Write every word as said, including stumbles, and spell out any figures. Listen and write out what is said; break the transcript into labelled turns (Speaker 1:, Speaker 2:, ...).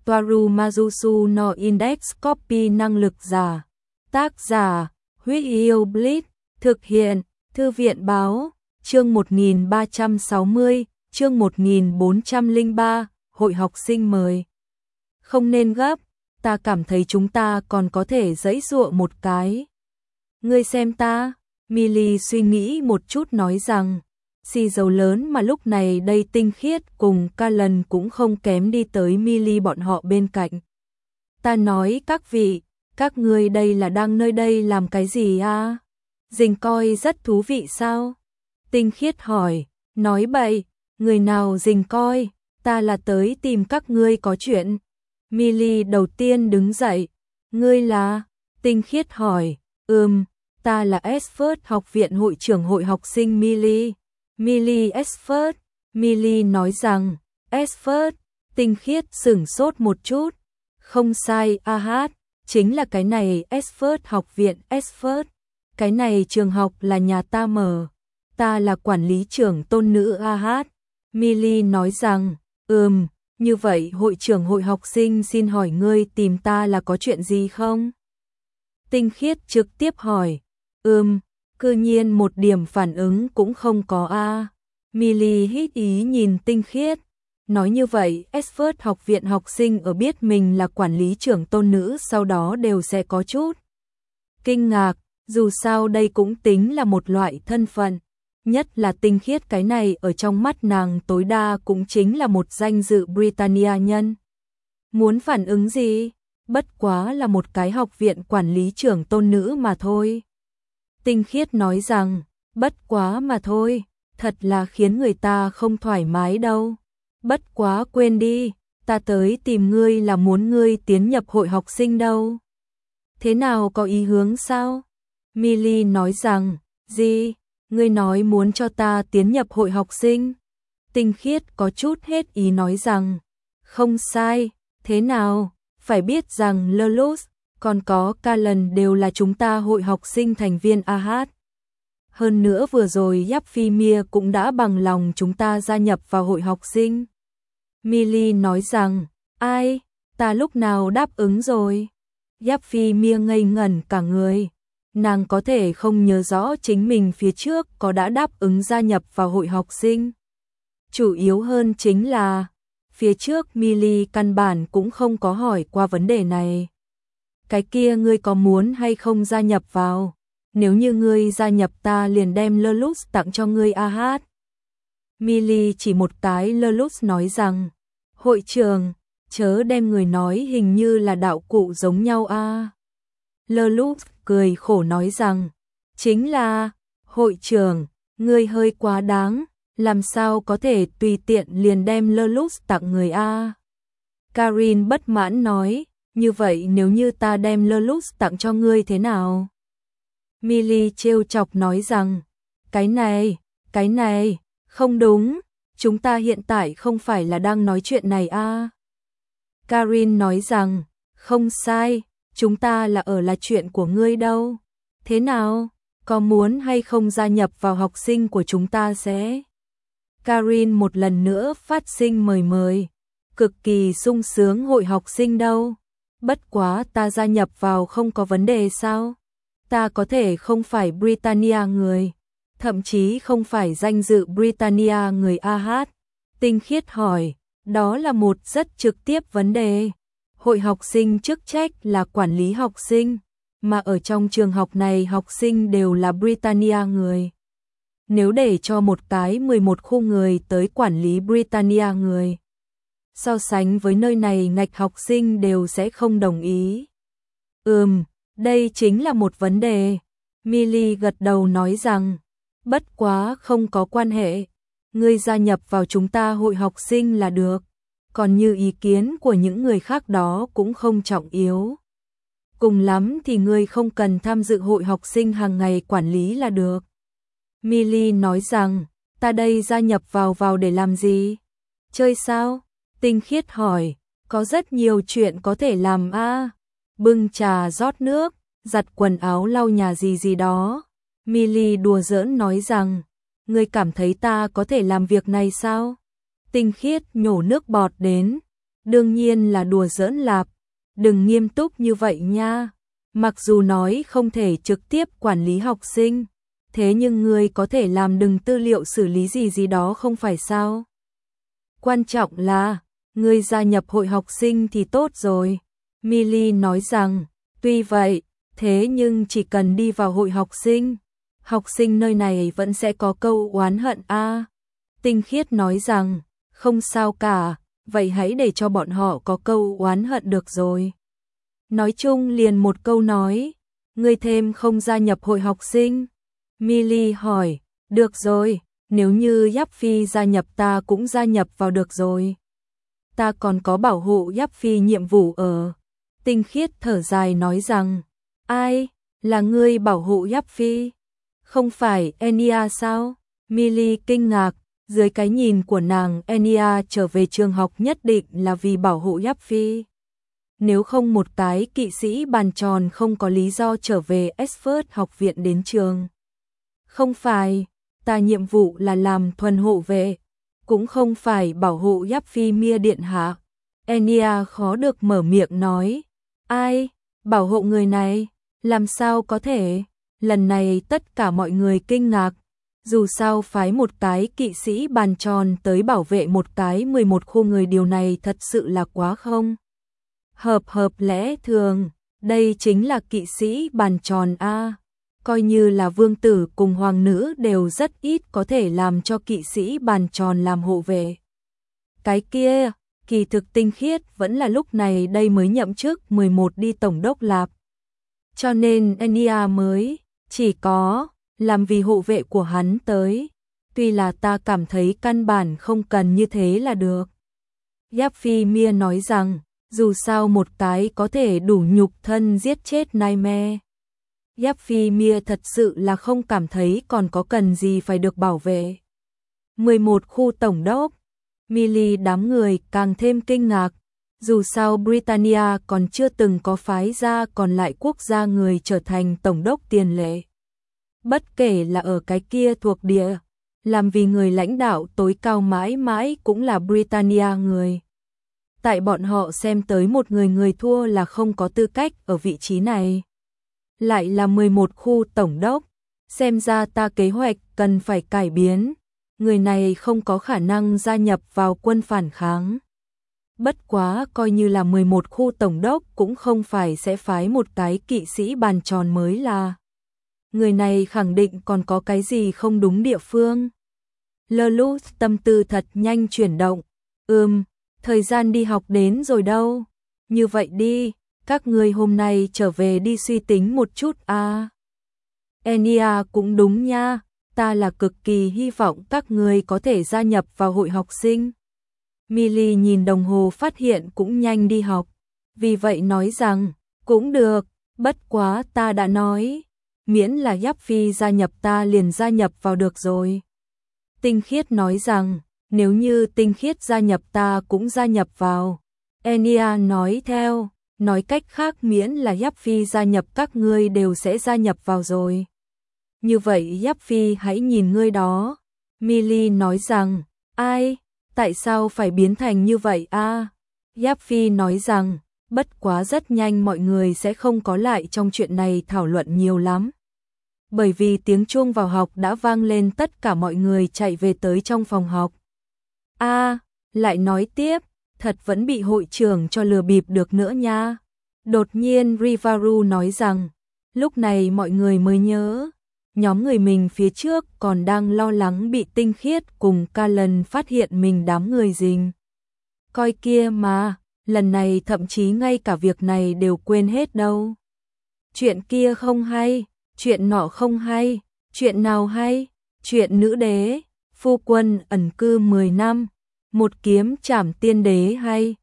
Speaker 1: Toaru Majusu no Index Copy năng lực giả. Tác giả, Huyết Yêu Blitz, thực hiện, Thư viện báo, chương một nghìn ba trăm sáu mươi, chương một nghìn bốn trăm lẻ ba, hội học sinh mời. Không nên gấp, ta cảm thấy chúng ta còn có thể giãy giụa một cái. Ngươi xem ta, Millie suy nghĩ một chút nói rằng, xì dầu lớn mà lúc này đây Tinh Khiết cùng Callan cũng không kém đi tới Millie bọn họ bên cạnh. Ta nói các vị, các ngươi đây là đang nơi đây làm cái gì à? Dình coi rất thú vị sao? Tinh Khiết hỏi, nói bậy, người nào dình coi, ta là tới tìm các ngươi có chuyện. Millie đầu tiên đứng dậy, ngươi là? Tinh Khiết hỏi, ừm, ta là Esford học viện hội trưởng hội học sinh Millie. Millie Esford, Millie nói rằng, Esford, Tinh Khiết sửng sốt một chút, không sai, a hát, chính là cái này Esford học viện Esford, cái này trường học là nhà ta mở, ta là quản lý trưởng tôn nữ a hát. Millie nói rằng, ừm, như vậy hội trưởng hội học sinh xin hỏi ngươi tìm ta là có chuyện gì không? Tinh Khiết trực tiếp hỏi, ừm, cư nhiên một điểm phản ứng cũng không có a. Millie hít ý nhìn Tinh Khiết, nói như vậy Esford học viện học sinh ở biết mình là quản lý trưởng tôn nữ sau đó đều sẽ có chút kinh ngạc, dù sao đây cũng tính là một loại thân phận, nhất là Tinh Khiết cái này ở trong mắt nàng tối đa cũng chính là một danh dự Britannia nhân. Muốn phản ứng gì? Bất quá là một cái học viện quản lý trưởng tôn nữ mà thôi. Tinh Khiết nói rằng, bất quá mà thôi, thật là khiến người ta không thoải mái đâu. Bất quá quên đi, ta tới tìm ngươi là muốn ngươi tiến nhập hội học sinh đâu. Thế nào có ý hướng sao? Millie nói rằng, gì? Ngươi nói muốn cho ta tiến nhập hội học sinh? Tinh Khiết có chút hết ý nói rằng, không sai, thế nào? Phải biết rằng Lelus, còn có Callan đều là chúng ta hội học sinh thành viên a hát. Hơn nữa vừa rồi Yapphimia cũng đã bằng lòng chúng ta gia nhập vào hội học sinh. Millie nói rằng, ai, ta lúc nào đáp ứng rồi? Yapphimia ngây ngẩn cả người. Nàng có thể không nhớ rõ chính mình phía trước có đã đáp ứng gia nhập vào hội học sinh. Chủ yếu hơn chính là, phía trước Millie căn bản cũng không có hỏi qua vấn đề này. Cái kia ngươi có muốn hay không gia nhập vào? Nếu như ngươi gia nhập ta liền đem Lelus tặng cho ngươi a hát. Millie chỉ một cái Lelus nói rằng, hội trưởng, chớ đem người nói hình như là đạo cụ giống nhau a. Lelus cười khổ nói rằng, chính là, hội trưởng, ngươi hơi quá đáng, làm sao có thể tùy tiện liền đem Lelus tặng người a. Karin bất mãn nói, như vậy nếu như ta đem Lelus tặng cho ngươi thế nào? Millie trêu chọc nói rằng, cái này, cái này, không đúng, chúng ta hiện tại không phải là đang nói chuyện này a. Karin nói rằng, không sai, chúng ta là ở là chuyện của ngươi đâu. Thế nào, có muốn hay không gia nhập vào học sinh của chúng ta sẽ? Karin một lần nữa phát sinh mời mời, cực kỳ sung sướng hội học sinh đâu. Bất quá ta gia nhập vào không có vấn đề sao? Ta có thể không phải Britannia người, thậm chí không phải danh dự Britannia người a hát. Tinh Khiết hỏi, đó là một rất trực tiếp vấn đề. Hội học sinh chức trách là quản lý học sinh, mà ở trong trường học này học sinh đều là Britannia người. Nếu để cho một cái mười một khu người tới quản lý Britannia người, so sánh với nơi này ngạch học sinh đều sẽ không đồng ý. Ừm, đây chính là một vấn đề. Millie gật đầu nói rằng, bất quá không có quan hệ, ngươi gia nhập vào chúng ta hội học sinh là được, còn như ý kiến của những người khác đó cũng không trọng yếu. Cùng lắm thì ngươi không cần tham dự hội học sinh hàng ngày quản lý là được. Millie nói rằng, ta đây gia nhập vào vào để làm gì? Chơi sao? Tinh Khiết hỏi, có rất nhiều chuyện có thể làm a, bưng trà rót nước, giặt quần áo lau nhà gì gì đó. Millie đùa giỡn nói rằng, ngươi cảm thấy ta có thể làm việc này sao? Tinh Khiết nhổ nước bọt đến, Đương nhiên là đùa giỡn lạp, đừng nghiêm túc như vậy nha. Mặc dù nói không thể trực tiếp quản lý học sinh, thế nhưng ngươi có thể làm đừng tư liệu xử lý gì gì đó không phải sao? Quan trọng là, ngươi gia nhập hội học sinh thì tốt rồi. Millie nói rằng, tuy vậy, thế nhưng chỉ cần đi vào hội học sinh, học sinh nơi này vẫn sẽ có câu oán hận a. Tinh Khiết nói rằng, không sao cả, vậy hãy để cho bọn họ có câu oán hận được rồi. Nói chung liền một câu nói, ngươi thêm không gia nhập hội học sinh. Millie hỏi, được rồi, nếu như Giáp Phi gia nhập ta cũng gia nhập vào được rồi. Ta còn có bảo hộ Giáp Phi nhiệm vụ ở. Tinh Khiết thở dài nói rằng, ai, là ngươi bảo hộ Giáp Phi? Không phải Enya sao? Millie kinh ngạc, dưới cái nhìn của nàng Enya trở về trường học nhất định là vì bảo hộ Giáp Phi. Nếu không một cái kỵ sĩ bàn tròn không có lý do trở về Oxford học viện đến trường. Không phải, ta nhiệm vụ là làm thuần hộ vệ, cũng không phải bảo hộ Giáp Phi Mia điện hạ. Enya khó được mở miệng nói, ai, bảo hộ người này, làm sao có thể? Lần này tất cả mọi người kinh ngạc, dù sao phái một cái kỵ sĩ bàn tròn tới bảo vệ một cái mười một khu người điều này thật sự là quá không hợp hợp lẽ thường, đây chính là kỵ sĩ bàn tròn a. Coi như là vương tử cùng hoàng nữ đều rất ít có thể làm cho kỵ sĩ bàn tròn làm hộ vệ. Cái kia, kỳ thực Tinh Khiết vẫn là lúc này đây mới nhậm chức mười một đi tổng đốc lạp. Cho nên Enya mới chỉ có làm vì hộ vệ của hắn tới, tuy là ta cảm thấy căn bản không cần như thế là được. Giáp Phi Mia nói rằng, dù sao một cái có thể đủ nhục thân giết chết Nightmare. Giáp Phi Mia thật sự là không cảm thấy còn có cần gì phải được bảo vệ. mười một khu tổng đốc, Millie đám người càng thêm kinh ngạc, dù sao Britannia còn chưa từng có phái ra còn lại quốc gia người trở thành tổng đốc tiền lệ. Bất kể là ở cái kia thuộc địa, làm vì người lãnh đạo tối cao mãi mãi cũng là Britannia người. Tại bọn họ xem tới một người người thua là không có tư cách ở vị trí này. Lại là mười một khu tổng đốc, xem ra ta kế hoạch cần phải cải biến, người này không có khả năng gia nhập vào quân phản kháng. Bất quá coi như là mười một khu tổng đốc cũng không phải sẽ phái một cái kỵ sĩ bàn tròn mới là. Người này khẳng định còn có cái gì không đúng địa phương. Lelouch tâm tư thật nhanh chuyển động, ừm, thời gian đi học đến rồi đâu. Như vậy đi, các ngươi hôm nay trở về đi suy tính một chút a. À. Enya cũng đúng nha, ta là cực kỳ hy vọng các ngươi có thể gia nhập vào hội học sinh. Millie nhìn đồng hồ phát hiện cũng nhanh đi học, vì vậy nói rằng, cũng được, bất quá ta đã nói, miễn là Giáp Phi gia nhập ta liền gia nhập vào được rồi. Tinh Khiết nói rằng, nếu như Tinh Khiết gia nhập ta cũng gia nhập vào. Enya nói theo, nói cách khác miễn là Giáp Phi gia nhập các ngươi đều sẽ gia nhập vào rồi. Như vậy Giáp Phi hãy nhìn ngươi đó. Millie nói rằng, ai, tại sao phải biến thành như vậy a? À? Giáp Phi nói rằng, bất quá rất nhanh mọi người sẽ không có lại trong chuyện này thảo luận nhiều lắm. Bởi vì tiếng chuông vào học đã vang lên, tất cả mọi người chạy về tới trong phòng học. A, à, lại nói tiếp, thật vẫn bị hội trưởng cho lừa bịp được nữa nha. Đột nhiên Rivaru nói rằng, lúc này mọi người mới nhớ, nhóm người mình phía trước còn đang lo lắng bị Tinh Khiết cùng Callan phát hiện mình đám người rình. Coi kia mà, lần này thậm chí ngay cả việc này đều quên hết đâu. Chuyện kia không hay, chuyện nọ không hay, chuyện nào hay, chuyện nữ đế, phu quân ẩn cư mười năm, một kiếm trảm tiên đế hay,